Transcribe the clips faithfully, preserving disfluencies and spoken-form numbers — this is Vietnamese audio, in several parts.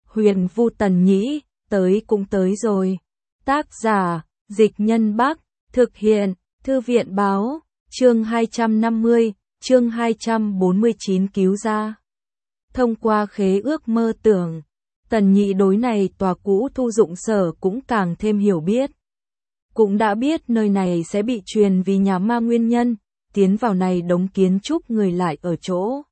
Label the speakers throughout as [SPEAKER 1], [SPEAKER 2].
[SPEAKER 1] Huyền Vu Tần Nhĩ, tới cũng tới rồi. Tác giả, Dịch Nhân Bắc, thực hiện, Thư viện Báo, chương hai trăm năm mươi, chương hai trăm bốn mươi chín cứu ra. Thông qua khế ước mơ tưởng, Tần Nhĩ đối này tòa cũ thu dụng sở cũng càng thêm hiểu biết. Cũng đã biết nơi này sẽ bị truyền vì nhà ma nguyên nhân, tiến vào này đống kiến trúc người lại ở chỗ.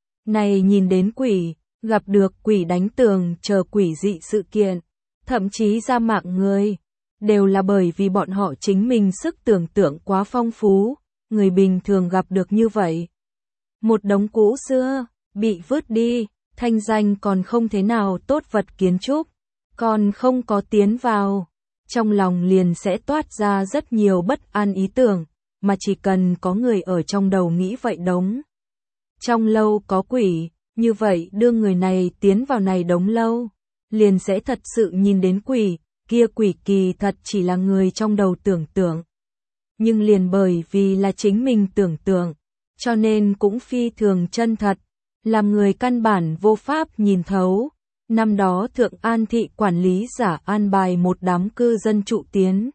[SPEAKER 1] Này nhìn đến quỷ, gặp được quỷ đánh tường chờ quỷ dị sự kiện, thậm chí ra mạng người, đều là bởi vì bọn họ chính mình sức tưởng tượng quá phong phú, người bình thường gặp được như vậy. Một đống cũ xưa, bị vứt đi, thanh danh còn không thế nào tốt vật kiến trúc, còn không có tiến vào, trong lòng liền sẽ toát ra rất nhiều bất an ý tưởng, mà chỉ cần có người ở trong đầu nghĩ vậy đống. Trong lâu có quỷ, như vậy đưa người này tiến vào này đống lâu, liền sẽ thật sự nhìn đến quỷ, kia quỷ kỳ thật chỉ là người trong đầu tưởng tượng. Nhưng liền bởi vì là chính mình tưởng tượng, cho nên cũng phi thường chân thật, làm người căn bản vô pháp nhìn thấu. Năm đó Thượng An thị quản lý giả an bài một đám cư dân trụ tiến.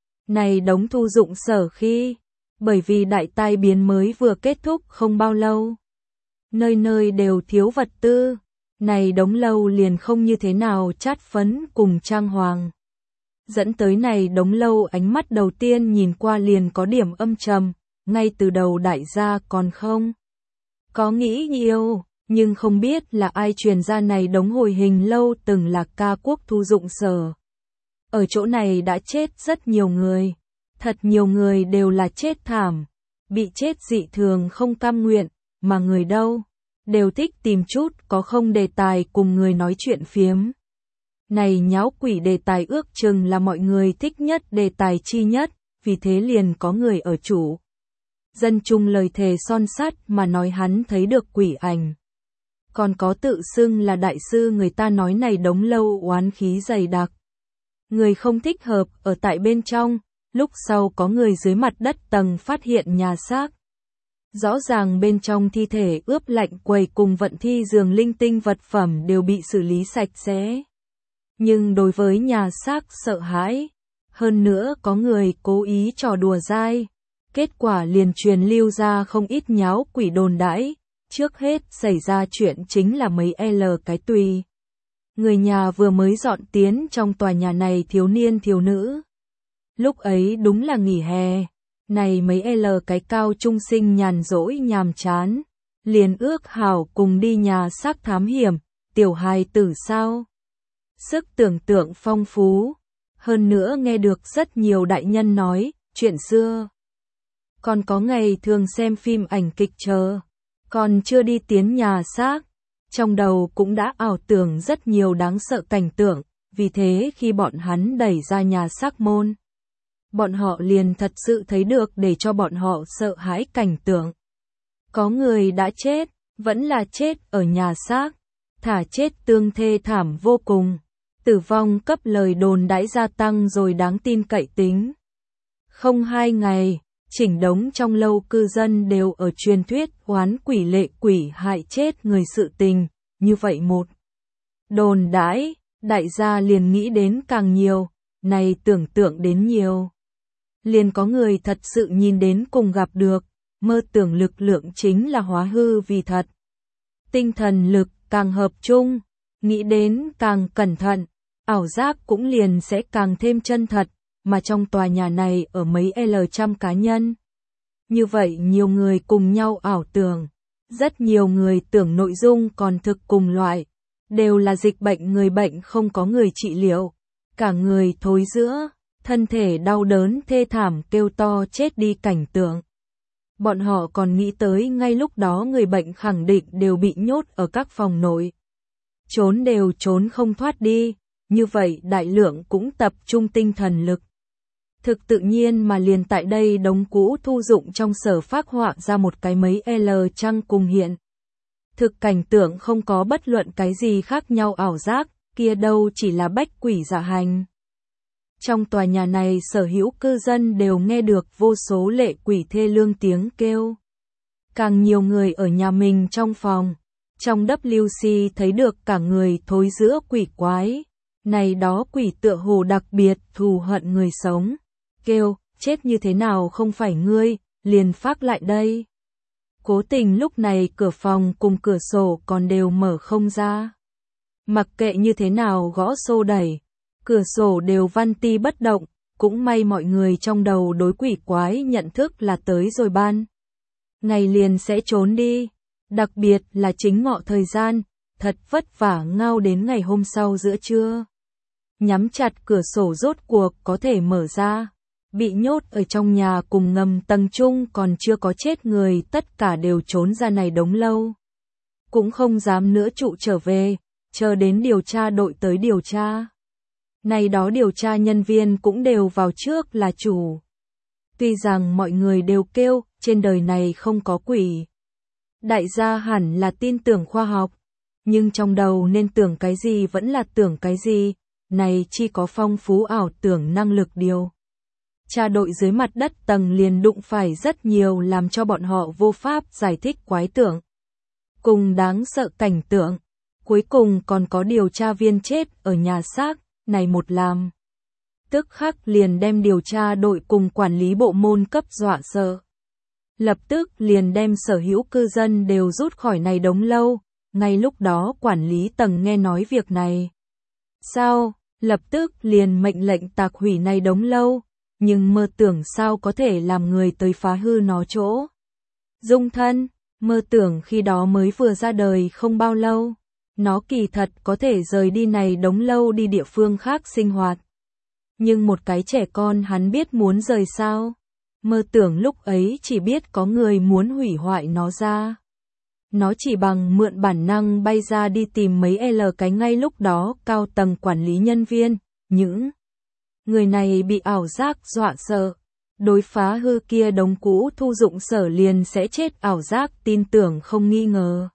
[SPEAKER 1] Này đống thu dụng sở khi, bởi vì đại tai biến mới vừa kết thúc không bao lâu. Nơi nơi đều thiếu vật tư, này đống lâu liền không như thế nào chát phấn cùng trang hoàng. Dẫn tới này đống lâu ánh mắt đầu tiên nhìn qua liền có điểm âm trầm, ngay từ đầu đại gia còn không có nghĩ nhiều, nhưng không biết là ai truyền ra này đống hồi hình lâu từng là ca quốc thu dụng sở. Ở chỗ này đã chết rất nhiều người, thật nhiều người đều là chết thảm, bị chết dị thường không cam nguyện, mà người đâu, đều thích tìm chút có không đề tài cùng người nói chuyện phiếm. Này nháo quỷ đề tài ước chừng là mọi người thích nhất đề tài chi nhất, vì thế liền có người ở chủ dân chung lời thề son sắt mà nói hắn thấy được quỷ ảnh. Còn có tự xưng là đại sư người ta nói này đống lâu oán khí dày đặc. Người không thích hợp ở tại bên trong, lúc sau có người dưới mặt đất tầng phát hiện nhà xác. Rõ ràng bên trong thi thể ướp lạnh quầy cùng vận thi giường linh tinh vật phẩm đều bị xử lý sạch sẽ. Nhưng đối với nhà xác sợ hãi, hơn nữa có người cố ý trò đùa dai, kết quả liền truyền lưu ra không ít nháo quỷ đồn đãi. Trước hết xảy ra chuyện chính là mấy L cái tùy. Người nhà vừa mới dọn tiến trong tòa nhà này thiếu niên thiếu nữ. Lúc ấy đúng là nghỉ hè, này mấy L cái cao trung sinh nhàn rỗi nhàm chán, liền ước hảo cùng đi nhà xác thám hiểm, tiểu hài tử sao. Sức tưởng tượng phong phú, hơn nữa nghe được rất nhiều đại nhân nói, chuyện xưa. Còn có ngày thường xem phim ảnh kịch chờ. Còn chưa đi tiến nhà xác, trong đầu cũng đã ảo tưởng rất nhiều đáng sợ cảnh tượng, vì thế khi bọn hắn đẩy ra nhà xác môn, bọn họ liền thật sự thấy được để cho bọn họ sợ hãi cảnh tượng. Có người đã chết, vẫn là chết ở nhà xác, thả chết tương thê thảm vô cùng, tử vong cấp lời đồn đãi gia tăng rồi đáng tin cậy tính. Không hai ngày, chỉnh đống trong lâu cư dân đều ở truyền thuyết oán quỷ lệ quỷ hại chết người sự tình, như vậy một đồn đãi, đại gia liền nghĩ đến càng nhiều, này tưởng tượng đến nhiều. Liền có người thật sự nhìn đến cùng gặp được, mơ tưởng lực lượng chính là hóa hư vì thật. Tinh thần lực càng hợp chung, nghĩ đến càng cẩn thận, ảo giác cũng liền sẽ càng thêm chân thật. Mà trong tòa nhà này ở mấy L trăm cá nhân. Như vậy nhiều người cùng nhau ảo tưởng, rất nhiều người tưởng nội dung còn thực cùng loại, đều là dịch bệnh người bệnh không có người trị liệu, cả người thối rữa, thân thể đau đớn thê thảm kêu to chết đi cảnh tượng. Bọn họ còn nghĩ tới ngay lúc đó người bệnh khẳng định đều bị nhốt ở các phòng nội. Trốn đều trốn không thoát đi, như vậy đại lượng cũng tập trung tinh thần lực. Thực tự nhiên mà liền tại đây đống cũ thu dụng trong sở phác họa ra một cái mấy L trăng cùng hiện. Thực cảnh tượng không có bất luận cái gì khác nhau ảo giác, kia đâu chỉ là bách quỷ giả hành. Trong tòa nhà này sở hữu cư dân đều nghe được vô số lệ quỷ thê lương tiếng kêu. Càng nhiều người ở nhà mình trong phòng, Trong W C thấy được cả người thối giữa quỷ quái. Này đó quỷ tựa hồ đặc biệt thù hận người sống. Kêu, chết như thế nào không phải ngươi, liền phác lại đây. Cố tình lúc này cửa phòng cùng cửa sổ còn đều mở không ra. Mặc kệ như thế nào gõ xô đẩy, cửa sổ đều văn ti bất động, cũng may mọi người trong đầu đối quỷ quái nhận thức là tới rồi ban. Ngày liền sẽ trốn đi, đặc biệt là chính ngọ thời gian, thật vất vả ngao đến ngày hôm sau giữa trưa. Nhắm chặt cửa sổ rốt cuộc có thể mở ra. Bị nhốt ở trong nhà cùng ngầm tầng chung còn chưa có chết người tất cả đều trốn ra này đống lâu. Cũng không dám nữa trụ trở về, chờ đến điều tra đội tới điều tra. Này đó điều tra nhân viên cũng đều vào trước là chủ. Tuy rằng mọi người đều kêu, trên đời này không có quỷ. Đại gia hẳn là tin tưởng khoa học, nhưng trong đầu nên tưởng cái gì vẫn là tưởng cái gì, này chỉ có phong phú ảo tưởng năng lực điều. Tra đội dưới mặt đất tầng liền đụng phải rất nhiều làm cho bọn họ vô pháp giải thích quái tưởng. Cùng đáng sợ cảnh tượng, cuối cùng còn có điều tra viên chết ở nhà xác, này một làm. Tức khắc liền đem điều tra đội cùng quản lý bộ môn cấp dọa sợ. Lập tức liền đem sở hữu cư dân đều rút khỏi này đống lâu, ngay lúc đó quản lý tầng nghe nói việc này. Sao, lập tức liền mệnh lệnh tạc hủy này đống lâu. Nhưng mơ tưởng sao có thể làm người tới phá hư nó chỗ. Dung thân, mơ tưởng khi đó mới vừa ra đời không bao lâu. Nó kỳ thật có thể rời đi này đống lâu đi địa phương khác sinh hoạt. Nhưng một cái trẻ con hắn biết muốn rời sao. Mơ tưởng lúc ấy chỉ biết có người muốn hủy hoại nó ra. Nó chỉ bằng mượn bản năng bay ra đi tìm mấy L cái ngay lúc đó cao tầng quản lý nhân viên, những người này bị ảo giác dọa sợ, đối phá hư kia đống cũ thu dụng sở liền sẽ chết ảo giác tin tưởng không nghi ngờ.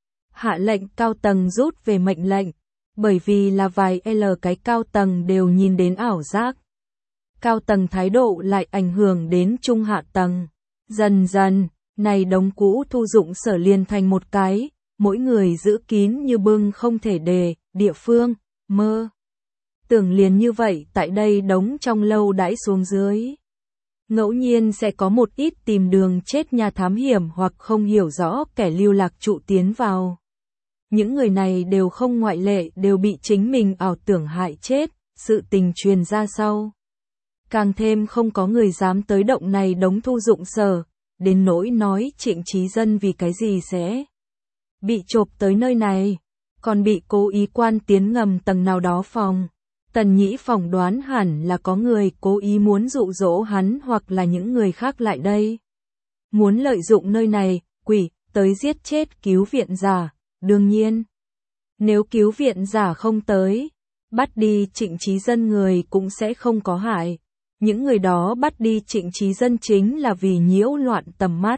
[SPEAKER 1] Hạ lệnh cao tầng rút về mệnh lệnh, bởi vì là vài L cái cao tầng đều nhìn đến ảo giác. Cao tầng thái độ lại ảnh hưởng đến trung hạ tầng. Dần dần, này đống cũ thu dụng sở liền thành một cái, mỗi người giữ kín như bưng không thể đề, địa phương, mơ. Tưởng liền như vậy tại đây đống trong lâu đãi xuống dưới. Ngẫu nhiên sẽ có một ít tìm đường chết nhà thám hiểm hoặc không hiểu rõ kẻ lưu lạc trụ tiến vào. Những người này đều không ngoại lệ đều bị chính mình ảo tưởng hại chết, sự tình truyền ra sau. Càng thêm không có người dám tới động này đống thu dụng sở, đến nỗi nói Trịnh Chí Dân vì cái gì sẽ bị chộp tới nơi này, còn bị cố ý quan tiến ngầm tầng nào đó phòng. Tần Nhĩ phỏng đoán hẳn là có người cố ý muốn dụ dỗ hắn hoặc là những người khác lại đây. Muốn lợi dụng nơi này, quỷ, tới giết chết cứu viện giả, đương nhiên. Nếu cứu viện giả không tới, bắt đi Trịnh Chí Dân người cũng sẽ không có hại. Những người đó bắt đi Trịnh Chí Dân chính là vì nhiễu loạn tầm mắt.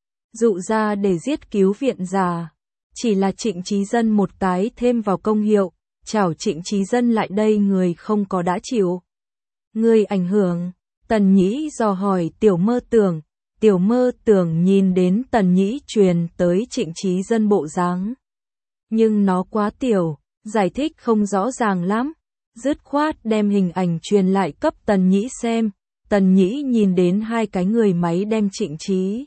[SPEAKER 1] Dụ ra để giết cứu viện giả. Chỉ là Trịnh Chí Dân một cái thêm vào công hiệu. Chào Trịnh Chí Dân lại đây người không có đã chịu. Người ảnh hưởng. Tần Nhĩ dò hỏi tiểu mơ tưởng. Tiểu mơ tưởng nhìn đến Tần Nhĩ truyền tới Trịnh Chí Dân bộ dáng. Nhưng nó quá tiểu, giải thích không rõ ràng lắm. Dứt khoát đem hình ảnh truyền lại cấp Tần Nhĩ xem. Tần Nhĩ nhìn đến hai cái người máy đem Trịnh Chí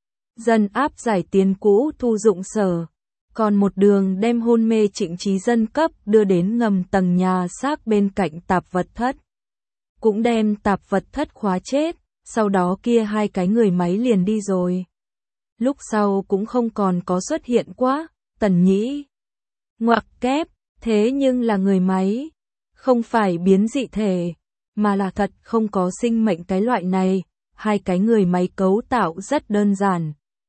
[SPEAKER 1] Dân áp giải tiến cũ thu dụng sở. Còn một đường đem hôn mê Trịnh Chí Dân cấp đưa đến ngầm tầng nhà xác bên cạnh tạp vật thất. Cũng đem tạp vật thất khóa chết, sau đó kia hai cái người máy liền đi rồi. Lúc sau cũng không còn có xuất hiện quá, Tần Nhĩ ngoặc kép, thế nhưng là người máy, không phải biến dị thể, mà là thật không có sinh mệnh cái loại này, hai cái người máy cấu tạo rất đơn giản.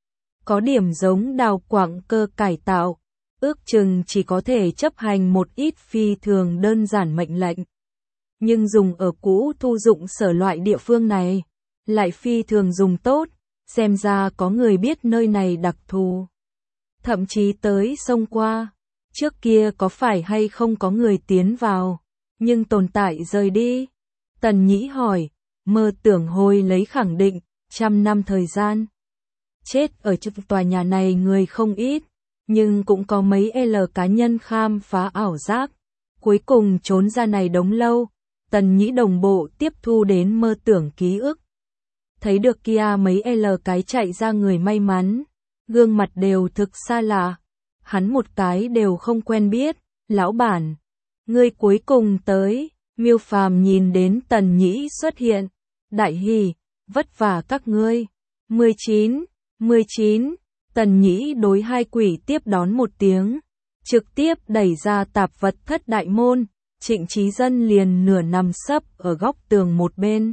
[SPEAKER 1] Có điểm giống đào quặng cơ cải tạo, ước chừng chỉ có thể chấp hành một ít phi thường đơn giản mệnh lệnh. Nhưng dùng ở cũ thu dụng sở loại địa phương này, lại phi thường dùng tốt, xem ra có người biết nơi này đặc thù. Thậm chí tới sông qua, trước kia có phải hay không có người tiến vào, nhưng tồn tại rời đi. Tần Nhĩ hỏi, mơ tưởng hồi lấy khẳng định, trăm năm thời gian. Chết ở trong tòa nhà này người không ít, nhưng cũng có mấy L cá nhân khám phá ảo giác. Cuối cùng trốn ra này đống lâu, Tần Nhĩ đồng bộ tiếp thu đến mơ tưởng ký ức. Thấy được kia mấy L cái chạy ra người may mắn, gương mặt đều thực xa lạ, hắn một cái đều không quen biết. Lão bản, ngươi cuối cùng tới. Miêu Phàm nhìn đến Tần Nhĩ xuất hiện, đại hỉ, vất vả các ngươi. mười chín, mười chín, Tần Nhĩ đối hai quỷ tiếp đón một tiếng, trực tiếp đẩy ra tạp vật thất đại môn. Trịnh Chí Dân liền nửa nằm sấp ở góc tường một bên.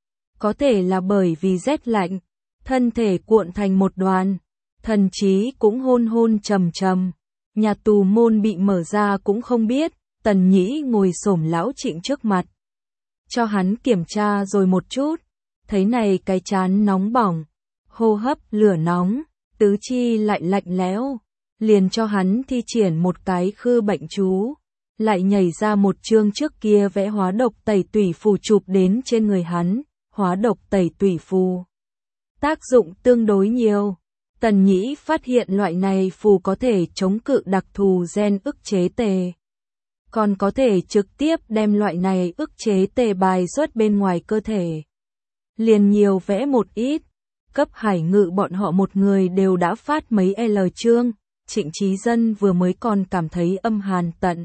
[SPEAKER 1] Có thể là bởi vì rét lạnh, thân thể cuộn thành một đoàn, thần trí cũng hôn hôn trầm trầm. Nhà tù môn bị mở ra cũng không biết. Tần Nhĩ ngồi xổm lão Trịnh trước mặt, cho hắn kiểm tra rồi một chút, thấy này cái trán nóng bỏng, hô hấp lửa nóng, tứ chi lại lạnh lẽo, liền cho hắn thi triển một cái khư bệnh chú, lại nhảy ra một chương trước kia vẽ hóa độc tẩy tủy phù chụp đến trên người hắn. Hóa độc tẩy tủy phù tác dụng tương đối nhiều. Tần Nhĩ phát hiện loại này phù có thể chống cự đặc thù gen ức chế tề, còn có thể trực tiếp đem loại này ức chế tề bài xuất bên ngoài cơ thể. Liền nhiều vẽ một ít, cấp Hải Ngự bọn họ một người đều đã phát mấy L chương. Trịnh Chí Dân vừa mới còn cảm thấy âm hàn tận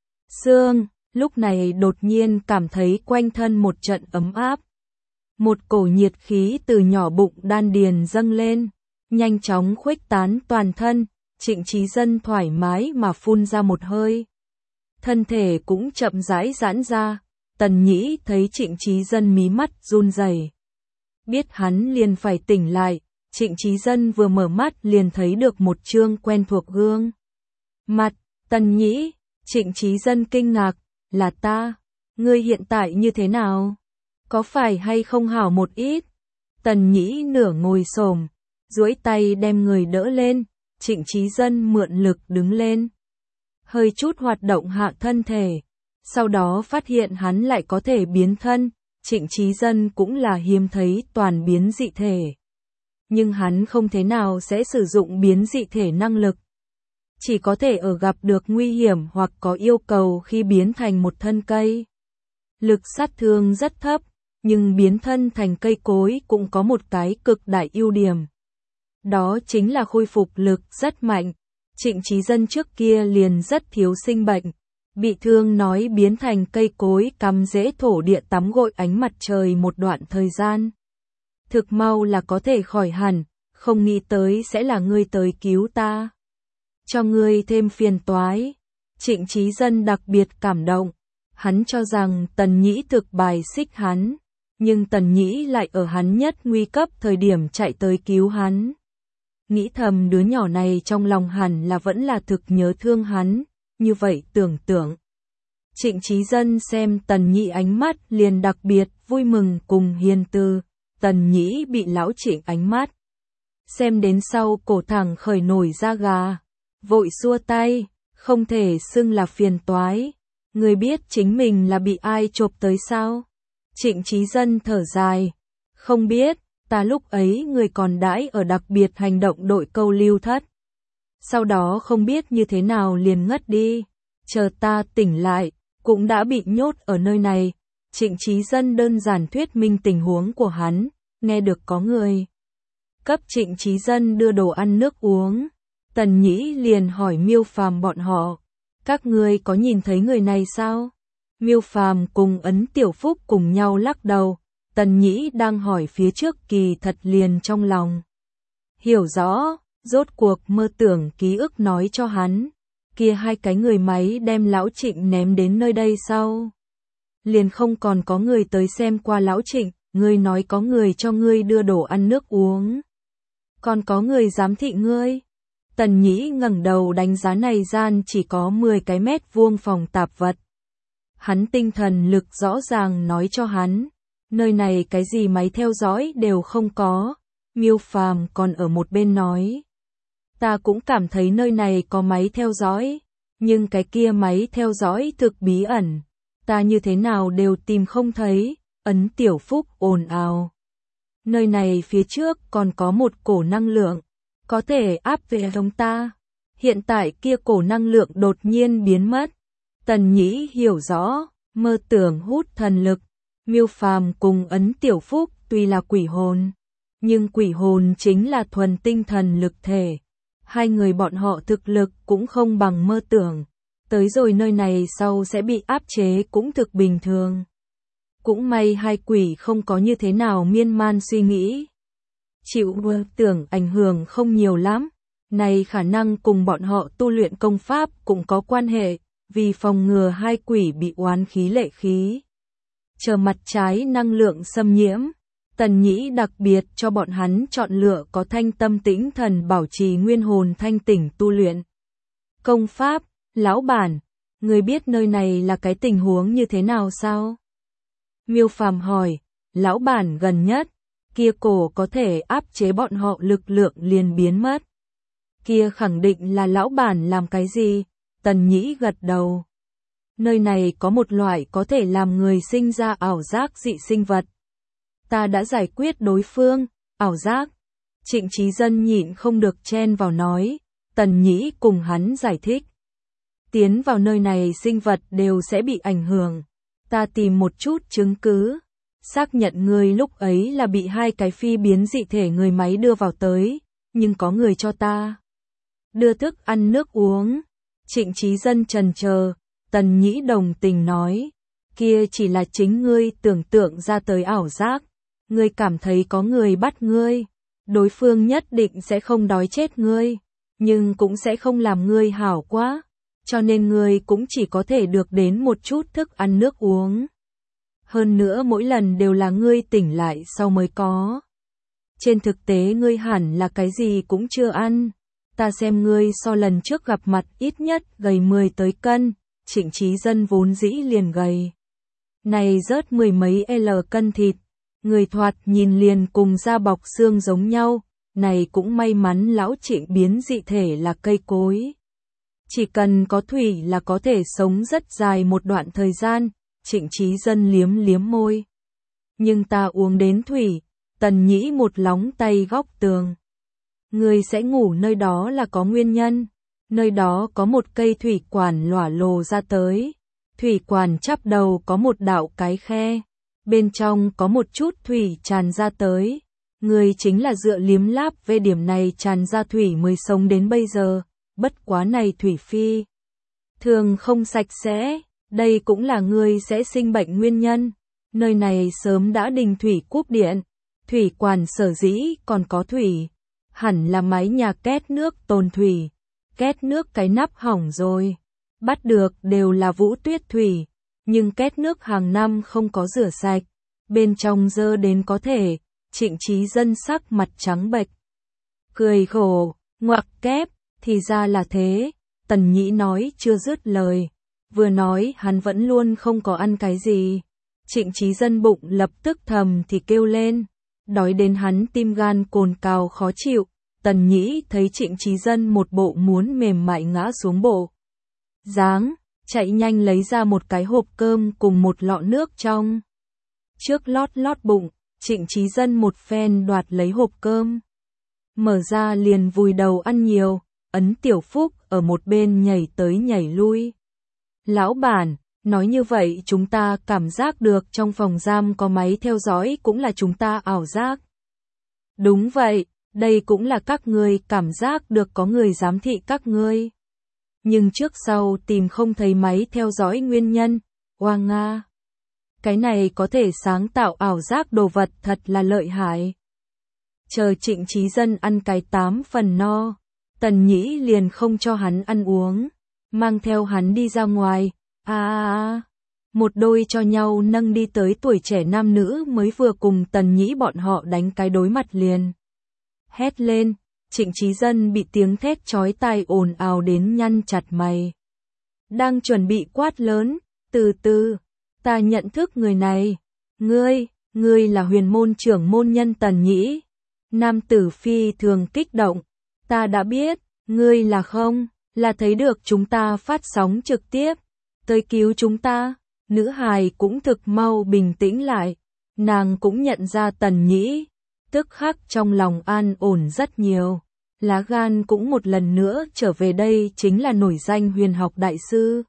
[SPEAKER 1] xương, lúc này đột nhiên cảm thấy quanh thân một trận ấm áp. Một cổ nhiệt khí từ nhỏ bụng đan điền dâng lên, nhanh chóng khuếch tán toàn thân. Trịnh Chí Dân thoải mái mà phun ra một hơi, thân thể cũng chậm rãi giãn ra. Tần Nhĩ thấy Trịnh Chí Dân mí mắt run rẩy, biết hắn liền phải tỉnh lại. Trịnh Chí Dân vừa mở mắt liền thấy được một trương quen thuộc gương mặt. Tần Nhĩ, Trịnh Chí Dân kinh ngạc, là ta, ngươi hiện tại như thế nào? Có phải hay không hảo một ít? Tần Nhĩ nửa ngồi xổm, duỗi tay đem người đỡ lên. Trịnh Chí Dân mượn lực đứng lên, hơi chút hoạt động hạ thân thể, sau đó phát hiện hắn lại có thể biến thân. Trịnh Chí Dân cũng là hiếm thấy toàn biến dị thể, nhưng hắn không thế nào sẽ sử dụng biến dị thể năng lực, chỉ có thể ở gặp được nguy hiểm hoặc có yêu cầu khi biến thành một thân cây. Lực sát thương rất thấp, nhưng biến thân thành cây cối cũng có một cái cực đại ưu điểm. Đó chính là khôi phục lực rất mạnh. Trịnh Chí Dân trước kia liền rất thiếu sinh bệnh, bị thương nói biến thành cây cối cắm rễ thổ địa tắm gội ánh mặt trời một đoạn thời gian. Thực mau là có thể khỏi hẳn, không nghĩ tới sẽ là ngươi tới cứu ta. Cho ngươi thêm phiền toái. Trịnh Chí Dân đặc biệt cảm động, hắn cho rằng Tần Nhĩ thực bài xích hắn, nhưng Tần Nhĩ lại ở hắn nhất nguy cấp thời điểm chạy tới cứu hắn. Nghĩ thầm đứa nhỏ này trong lòng hẳn là vẫn là thực nhớ thương hắn, như vậy tưởng tượng. Trịnh Chí Dân xem Tần Nhĩ ánh mắt liền đặc biệt vui mừng cùng hiền từ. Tần Nhĩ bị lão Trịnh ánh mắt xem đến sau cổ thẳng khởi nổi da gà, vội xua tay, không thể xưng là phiền toái. Người biết chính mình là bị ai chộp tới sao? Trịnh Chí Dân thở dài, không biết, ta lúc ấy người còn đãi ở đặc biệt hành động đội câu lưu thất. Sau đó không biết như thế nào liền ngất đi, chờ ta tỉnh lại, cũng đã bị nhốt ở nơi này. Trịnh Chí Dân đơn giản thuyết minh tình huống của hắn, nghe được có người cấp Trịnh Chí Dân đưa đồ ăn nước uống. Tần Nhĩ liền hỏi Miêu Phàm bọn họ, các ngươi có nhìn thấy người này sao? Miêu Phàm cùng Ấn Tiểu Phúc cùng nhau lắc đầu. Tần Nhĩ đang hỏi phía trước kỳ thật liền trong lòng hiểu rõ, rốt cuộc mơ tưởng ký ức nói cho hắn, kia hai cái người máy đem lão Trịnh ném đến nơi đây sau, liền không còn có người tới xem qua lão Trịnh. Ngươi nói có người cho ngươi đưa đồ ăn nước uống, còn có người giám thị ngươi. Tần Nhĩ ngẩng đầu đánh giá này gian chỉ có mười cái mét vuông phòng tạp vật. Hắn tinh thần lực rõ ràng nói cho hắn, nơi này cái gì máy theo dõi đều không có. Miêu Phàm còn ở một bên nói, ta cũng cảm thấy nơi này có máy theo dõi, nhưng cái kia máy theo dõi thực bí ẩn, ta như thế nào đều tìm không thấy. Ấn Tiểu Phúc ồn ào, nơi này phía trước còn có một cổ năng lượng, có thể áp về chúng ta. Hiện tại kia cổ năng lượng đột nhiên biến mất. Tần Nhĩ hiểu rõ, mơ tưởng hút thần lực. Miêu Phàm cùng Ấn Tiểu Phúc tuy là quỷ hồn, nhưng quỷ hồn chính là thuần tinh thần lực thể. Hai người bọn họ thực lực cũng không bằng mơ tưởng. Tới rồi nơi này sau sẽ bị áp chế cũng thực bình thường. Cũng may hai quỷ không có như thế nào miên man suy nghĩ. Chịu mơ tưởng ảnh hưởng không nhiều lắm. Này khả năng cùng bọn họ tu luyện công pháp cũng có quan hệ, vì phòng ngừa hai quỷ bị oán khí lệ khí. Chờ mặt trái năng lượng xâm nhiễm, Tần Nhĩ đặc biệt cho bọn hắn chọn lựa có thanh tâm tĩnh thần bảo trì nguyên hồn thanh tỉnh tu luyện. Công pháp, lão bản, người biết nơi này là cái tình huống như thế nào sao? Miêu Phàm hỏi, lão bản gần nhất, kia cổ có thể áp chế bọn họ lực lượng liền biến mất. Kia khẳng định là lão bản làm cái gì? Tần Nhĩ gật đầu. Nơi này có một loại có thể làm người sinh ra ảo giác dị sinh vật. Ta đã giải quyết đối phương, ảo giác. Trịnh Chí Dân nhịn không được chen vào nói, Tần Nhĩ cùng hắn giải thích. Tiến vào nơi này sinh vật đều sẽ bị ảnh hưởng. Ta tìm một chút chứng cứ. Xác nhận người lúc ấy là bị hai cái phi biến dị thể người máy đưa vào tới, nhưng có người cho ta đưa thức ăn nước uống. Trịnh Chí Dân trần chờ, Tần Nhĩ đồng tình nói, kia chỉ là chính ngươi tưởng tượng ra tới ảo giác. Ngươi cảm thấy có người bắt ngươi, đối phương nhất định sẽ không đói chết ngươi, nhưng cũng sẽ không làm ngươi hảo quá, cho nên ngươi cũng chỉ có thể được đến một chút thức ăn nước uống. Hơn nữa mỗi lần đều là ngươi tỉnh lại sau mới có. Trên thực tế ngươi hẳn là cái gì cũng chưa ăn. Ta xem ngươi so lần trước gặp mặt ít nhất gầy mười tới cân, Trịnh Chí Dân vốn dĩ liền gầy. Này rớt mười mấy L cân thịt, người thoạt nhìn liền cùng da bọc xương giống nhau, này cũng may mắn lão Trịnh biến dị thể là cây cối. Chỉ cần có thủy là có thể sống rất dài một đoạn thời gian, Trịnh Chí Dân liếm liếm môi. Nhưng ta uống đến thủy, Tần Nhĩ một lóng tay góc tường. Người sẽ ngủ nơi đó là có nguyên nhân, nơi đó có một cây thủy quản lỏa lồ ra tới. Thủy quản chắp đầu có một đạo cái khe, bên trong có một chút thủy tràn ra tới. Người chính là dựa liếm láp về điểm này tràn ra thủy mới sống đến bây giờ, bất quá này thủy phi thường không sạch sẽ, đây cũng là người sẽ sinh bệnh nguyên nhân. Nơi này sớm đã đình thủy cúp điện, thủy quản sở dĩ còn có thủy, hẳn là mái nhà két nước tồn thủy, két nước cái nắp hỏng rồi, bắt được đều là Vũ Tuyết thủy, nhưng két nước hàng năm không có rửa sạch, bên trong dơ đến có thể. Trịnh Chí Dân sắc mặt trắng bệch, cười khổ, ngoặc kép, thì ra là thế. Tần Nhĩ nói chưa dứt lời, vừa nói hắn vẫn luôn không có ăn cái gì. Trịnh Chí Dân bụng lập tức thầm thì kêu lên, đói đến hắn tim gan cồn cào khó chịu. Tần Nhĩ thấy Trịnh Chí Dân một bộ muốn mềm mại ngã xuống bộ dáng, chạy nhanh lấy ra một cái hộp cơm cùng một lọ nước trong. Trước lót lót bụng, Trịnh Chí Dân một phen đoạt lấy hộp cơm, mở ra liền vùi đầu ăn nhiều. Ấn Tiểu Phúc ở một bên nhảy tới nhảy lui. Lão bản, nói như vậy chúng ta cảm giác được trong phòng giam có máy theo dõi cũng là chúng ta ảo giác. Đúng vậy, đây cũng là các ngươi cảm giác được có người giám thị các ngươi. Nhưng trước sau tìm không thấy máy theo dõi nguyên nhân. Oa nga, cái này có thể sáng tạo ảo giác đồ vật thật là lợi hại. Chờ Trịnh Chí Dân ăn cái tám phần no, Tần Nhĩ liền không cho hắn ăn uống, mang theo hắn đi ra ngoài. À, à, à. Một đôi cho nhau nâng đi tới tuổi trẻ nam nữ mới vừa cùng Tần Nhĩ bọn họ đánh cái đối mặt liền. Hét lên, Trịnh Chí Dân bị tiếng thét chói tai ồn ào đến nhăn chặt mày. Đang chuẩn bị quát lớn, từ từ, ta nhận thức người này. Ngươi, ngươi là huyền môn trưởng môn nhân Tần Nhĩ. Nam tử phi thường kích động. Ta đã biết, ngươi là không, là thấy được chúng ta phát sóng trực tiếp, tới cứu chúng ta. Nữ hài cũng thực mau bình tĩnh lại, nàng cũng nhận ra Tần Nhĩ, tức khắc trong lòng an ổn rất nhiều. lá gan cũng một lần nữa trở về đây chính là nổi danh huyền học đại sư.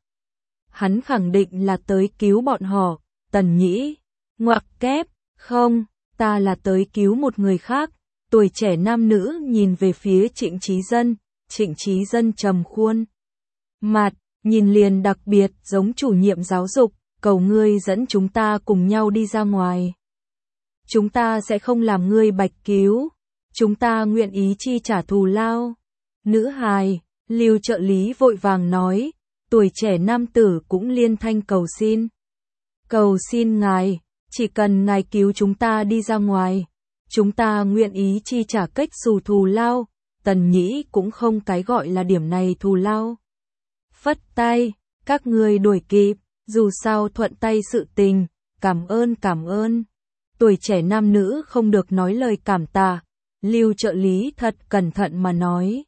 [SPEAKER 1] Hắn khẳng định là tới cứu bọn họ, Tần Nhĩ, ngoặc kép, không, ta là tới cứu một người khác. Tuổi trẻ nam nữ nhìn về phía Trịnh Chí Dân, Trịnh Chí Dân trầm khuôn mặt, nhìn liền đặc biệt giống chủ nhiệm giáo dục, cầu ngươi dẫn chúng ta cùng nhau đi ra ngoài. Chúng ta sẽ không làm ngươi bạch cứu, chúng ta nguyện ý chi trả thù lao. Nữ hài, Lưu trợ lý vội vàng nói, tuổi trẻ nam tử cũng liên thanh cầu xin. Cầu xin ngài, chỉ cần ngài cứu chúng ta đi ra ngoài, chúng ta nguyện ý chi trả cách xù thù lao. Tần Nhĩ cũng không cái gọi là điểm này thù lao. Phất tay, các ngươi đuổi kịp, dù sao thuận tay sự tình, cảm ơn cảm ơn. Tuổi trẻ nam nữ không được nói lời cảm tạ, Lưu trợ lý thật cẩn thận mà nói.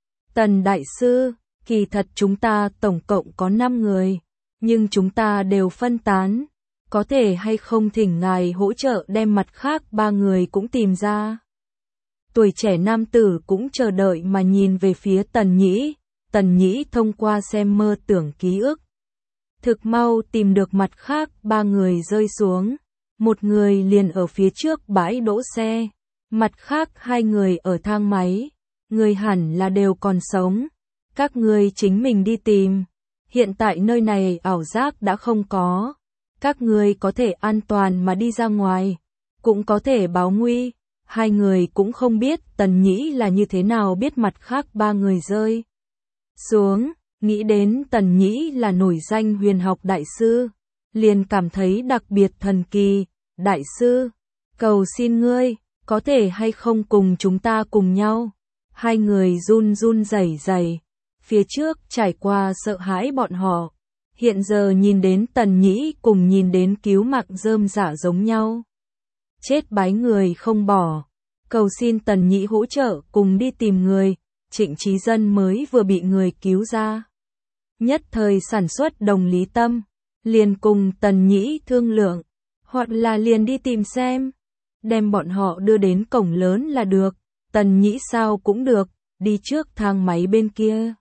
[SPEAKER 1] Tần đại sư, kỳ thật chúng ta tổng cộng có năm người, nhưng chúng ta đều phân tán, có thể hay không thỉnh ngài hỗ trợ đem mặt khác ba người cũng tìm ra. Tuổi trẻ nam tử cũng chờ đợi mà nhìn về phía Tần Nhĩ, Tần Nhĩ thông qua xem mơ tưởng ký ức. Thực mau tìm được mặt khác ba người rơi xuống, một người liền ở phía trước bãi đỗ xe, mặt khác hai người ở thang máy, người hẳn là đều còn sống, các ngươi chính mình đi tìm, hiện tại nơi này ảo giác đã không có, các ngươi có thể an toàn mà đi ra ngoài, cũng có thể báo nguy. Hai người cũng không biết Tần Nhĩ là như thế nào biết mặt khác ba người rơi xuống, nghĩ đến Tần Nhĩ là nổi danh huyền học đại sư, liền cảm thấy đặc biệt thần kỳ. Đại sư, cầu xin ngươi, có thể hay không cùng chúng ta cùng nhau? Hai người run run rẩy rẩy, phía trước trải qua sợ hãi bọn họ, hiện giờ nhìn đến Tần Nhĩ cùng nhìn đến cứu mạng rơm rả giống nhau. Chết bái người không bỏ, cầu xin Tần Nhĩ hỗ trợ cùng đi tìm người. Trịnh Chí Dân mới vừa bị người cứu ra, nhất thời sản xuất đồng lý tâm, liền cùng Tần Nhĩ thương lượng, hoặc là liền đi tìm xem, đem bọn họ đưa đến cổng lớn là được. Tần Nhĩ sao cũng được, đi trước thang máy bên kia.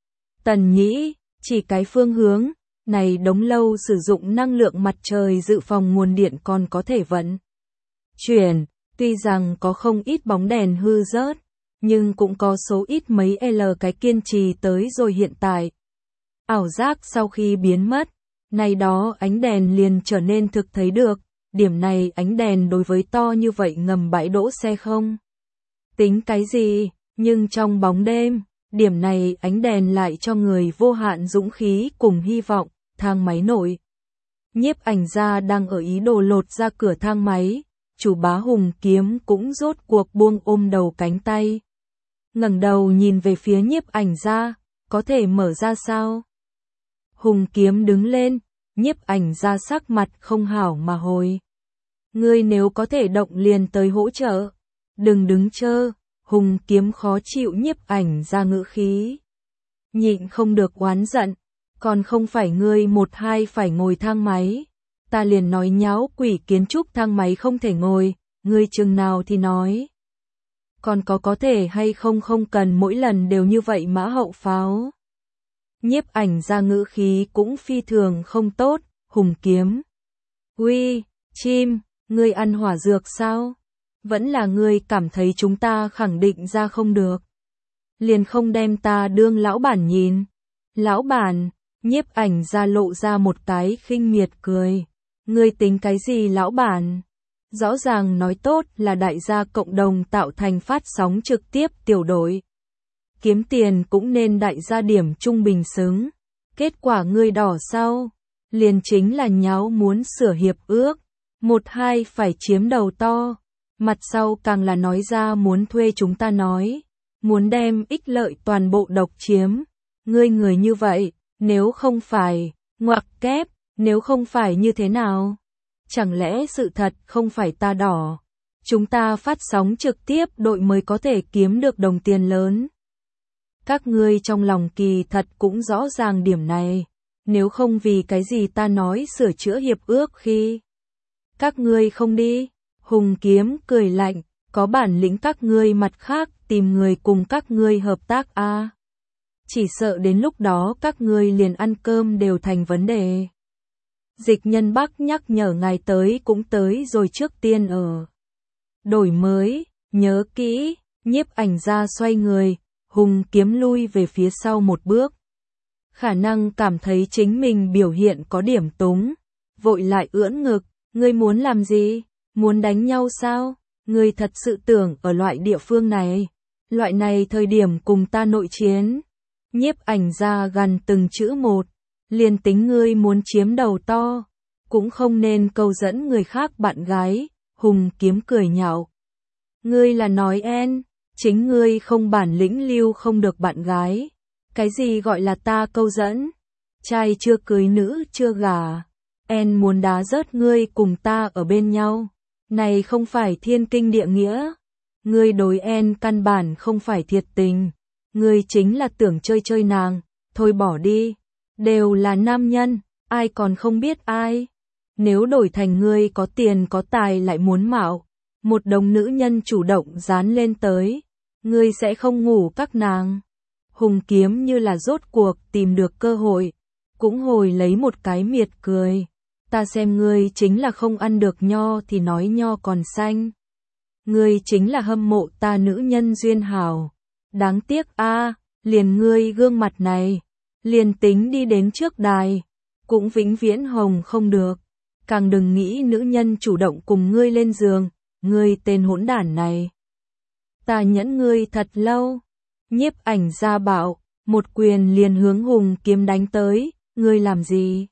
[SPEAKER 1] Tần Nhĩ, chỉ cái phương hướng, này đống lâu sử dụng năng lượng mặt trời dự phòng nguồn điện còn có thể vận chuyển, tuy rằng có không ít bóng đèn hư rớt, nhưng cũng có số ít mấy L cái kiên trì tới rồi hiện tại. Ảo giác sau khi biến mất, này đó ánh đèn liền trở nên thực thấy được, điểm này ánh đèn đối với to như vậy ngầm bãi đỗ xe không tính cái gì, nhưng trong bóng đêm, điểm này ánh đèn lại cho người vô hạn dũng khí cùng hy vọng. Thang máy nội, Nhiếp Ảnh Gia đang ở ý đồ lột ra cửa thang máy, chủ bá Hùng Kiếm cũng rốt cuộc buông ôm đầu cánh tay. Ngẩng đầu nhìn về phía Nhiếp Ảnh Gia, có thể mở ra sao? Hùng Kiếm đứng lên, Nhiếp Ảnh Gia sắc mặt không hảo mà hồi. Ngươi nếu có thể động liền tới hỗ trợ, đừng đứng chơ. Hùng Kiếm khó chịu Nhiếp Ảnh Gia ngữ khí, nhịn không được oán giận, còn không phải ngươi một hai phải ngồi thang máy, ta liền nói nháo quỷ kiến trúc thang máy không thể ngồi, ngươi chừng nào thì nói. Còn có có thể hay không không cần mỗi lần đều như vậy mã hậu pháo. Nhiếp Ảnh Gia ngữ khí cũng phi thường không tốt. Hùng Kiếm, uy, chim, ngươi ăn hỏa dược sao? Vẫn là ngươi cảm thấy chúng ta khẳng định ra không được, liền không đem ta đương lão bản nhìn. Lão bản, Nhiếp Ảnh Gia lộ ra một cái khinh miệt cười. Ngươi tính cái gì lão bản? Rõ ràng nói tốt là đại gia cộng đồng tạo thành phát sóng trực tiếp tiểu đội. Kiếm tiền cũng nên đại gia điểm trung bình xứng. Kết quả ngươi đỏ sau, liền chính là nháo muốn sửa hiệp ước. Một hai phải chiếm đầu to. Mặt sau càng là nói ra muốn thuê chúng ta nói. Muốn đem ích lợi toàn bộ độc chiếm. Ngươi người như vậy, nếu không phải, ngoặc kép, nếu không phải như thế nào? Chẳng lẽ sự thật không phải ta đỏ? Chúng ta phát sóng trực tiếp đội mới có thể kiếm được đồng tiền lớn. Các ngươi trong lòng kỳ thật cũng rõ ràng điểm này. Nếu không vì cái gì ta nói sửa chữa hiệp ước khi các ngươi không đi. Hùng Kiếm cười lạnh, có bản lĩnh các ngươi mặt khác tìm người cùng các ngươi hợp tác a. À. Chỉ sợ đến lúc đó các ngươi liền ăn cơm đều thành vấn đề. Dịch Nhân Bắc nhắc nhở ngài tới cũng tới rồi, trước tiên ở đổi mới, nhớ kỹ. Nhiếp Ảnh Gia xoay người, Hùng Kiếm lui về phía sau một bước. Khả năng cảm thấy chính mình biểu hiện có điểm túng, vội lại ưỡn ngực, ngươi muốn làm gì? Muốn đánh nhau sao? Ngươi thật sự tưởng ở loại địa phương này, loại này thời điểm cùng ta nội chiến? Nhiếp Ảnh Gia gằn từng chữ một, liền tính ngươi muốn chiếm đầu to, cũng không nên câu dẫn người khác bạn gái. Hùng Kiếm cười nhạo, ngươi là nói en, chính ngươi không bản lĩnh lưu không được bạn gái. Cái gì gọi là ta câu dẫn? Trai chưa cưới nữ chưa gả, en muốn đá rớt ngươi cùng ta ở bên nhau. Này không phải thiên kinh địa nghĩa. Ngươi đối en căn bản không phải thiệt tình. Ngươi chính là tưởng chơi chơi nàng, thôi bỏ đi. Đều là nam nhân, ai còn không biết ai. Nếu đổi thành ngươi có tiền có tài lại muốn mạo, một đống nữ nhân chủ động dán lên tới, ngươi sẽ không ngủ các nàng. Hùng Kiếm như là rốt cuộc tìm được cơ hội, cũng hồi lấy một cái miệt cười. Ta xem ngươi chính là không ăn được nho thì nói nho còn xanh. Ngươi chính là hâm mộ ta nữ nhân duyên hảo. Đáng tiếc a, liền ngươi gương mặt này, liền tính đi đến trước đài, cũng vĩnh viễn hồng không được. Càng đừng nghĩ nữ nhân chủ động cùng ngươi lên giường, ngươi tên hỗn đản này. Ta nhẫn ngươi thật lâu. Nhiếp Ảnh Gia bảo, một quyền liền hướng Hùng Kiếm đánh tới, ngươi làm gì?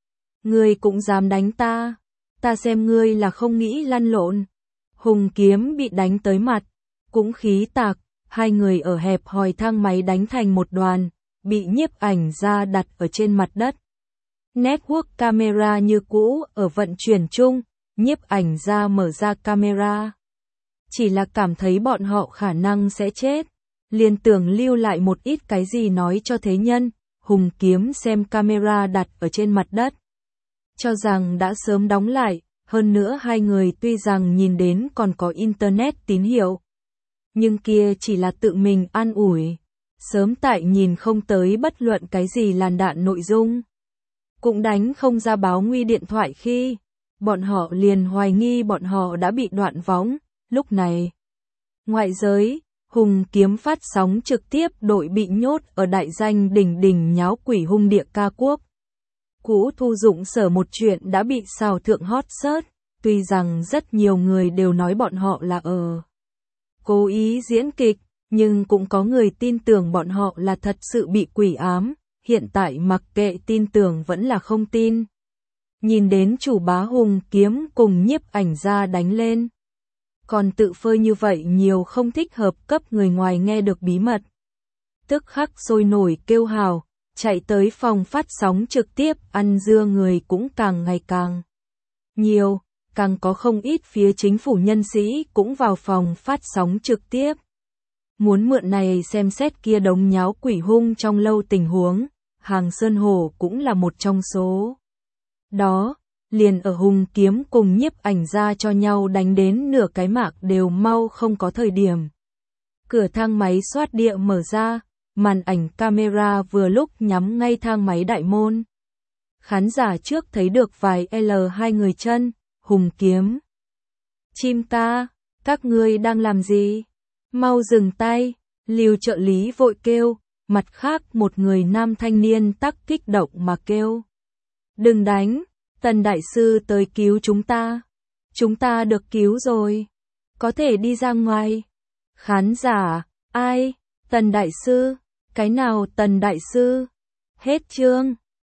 [SPEAKER 1] Ngươi cũng dám đánh ta, ta xem ngươi là không nghĩ lăn lộn. Hùng Kiếm bị đánh tới mặt, cũng khí tạc, hai người ở hẹp hòi thang máy đánh thành một đoàn, bị Nhiếp Ảnh Gia đặt ở trên mặt đất. Network camera như cũ ở vận chuyển chung, Nhiếp Ảnh Gia mở ra camera. Chỉ là cảm thấy bọn họ khả năng sẽ chết, liền tưởng lưu lại một ít cái gì nói cho thế nhân. Hùng Kiếm xem camera đặt ở trên mặt đất, cho rằng đã sớm đóng lại, hơn nữa hai người tuy rằng nhìn đến còn có internet tín hiệu, nhưng kia chỉ là tự mình an ủi, sớm tại nhìn không tới bất luận cái gì làn đạn nội dung, cũng đánh không ra báo nguy điện thoại khi, bọn họ liền hoài nghi bọn họ đã bị đoạn võng. Lúc này, ngoại giới, Hùng Kiếm phát sóng trực tiếp đội bị nhốt ở đại danh đỉnh đỉnh nháo quỷ hung địa ca quốc. Cũ Thu Dụng Sở một chuyện đã bị xào thượng hot search, tuy rằng rất nhiều người đều nói bọn họ là ở cố ý diễn kịch, nhưng cũng có người tin tưởng bọn họ là thật sự bị quỷ ám, hiện tại mặc kệ tin tưởng vẫn là không tin. Nhìn đến chủ bá Hùng Kiếm cùng Nhiếp Ảnh Gia đánh lên, còn tự phơi như vậy nhiều không thích hợp cấp người ngoài nghe được bí mật. Tức khắc sôi nổi kêu hào, chạy tới phòng phát sóng trực tiếp ăn dưa người cũng càng ngày càng nhiều, càng có không ít phía chính phủ nhân sĩ cũng vào phòng phát sóng trực tiếp. Muốn mượn này xem xét kia đống nháo quỷ hung trong lâu tình huống, Hàng Sơn Hổ cũng là một trong số đó. Liền ở Hùng Kiếm cùng Nhiếp Ảnh Gia cho nhau đánh đến nửa cái mạc đều mau không có thời điểm. Cửa thang máy xoát địa mở ra, màn ảnh camera vừa lúc nhắm ngay thang máy đại môn. Khán giả trước thấy được vài L hai người chân, Hùng Kiếm. Chim ca, các ngươi đang làm gì? Mau dừng tay, Lưu trợ lý vội kêu, mặt khác một người nam thanh niên tắc kích động mà kêu. Đừng đánh! Tần đại sư tới cứu chúng ta. Chúng ta được cứu rồi. Có thể đi ra ngoài. Khán giả, ai? Tần đại sư? Cái nào Tần đại sư? Hết chương.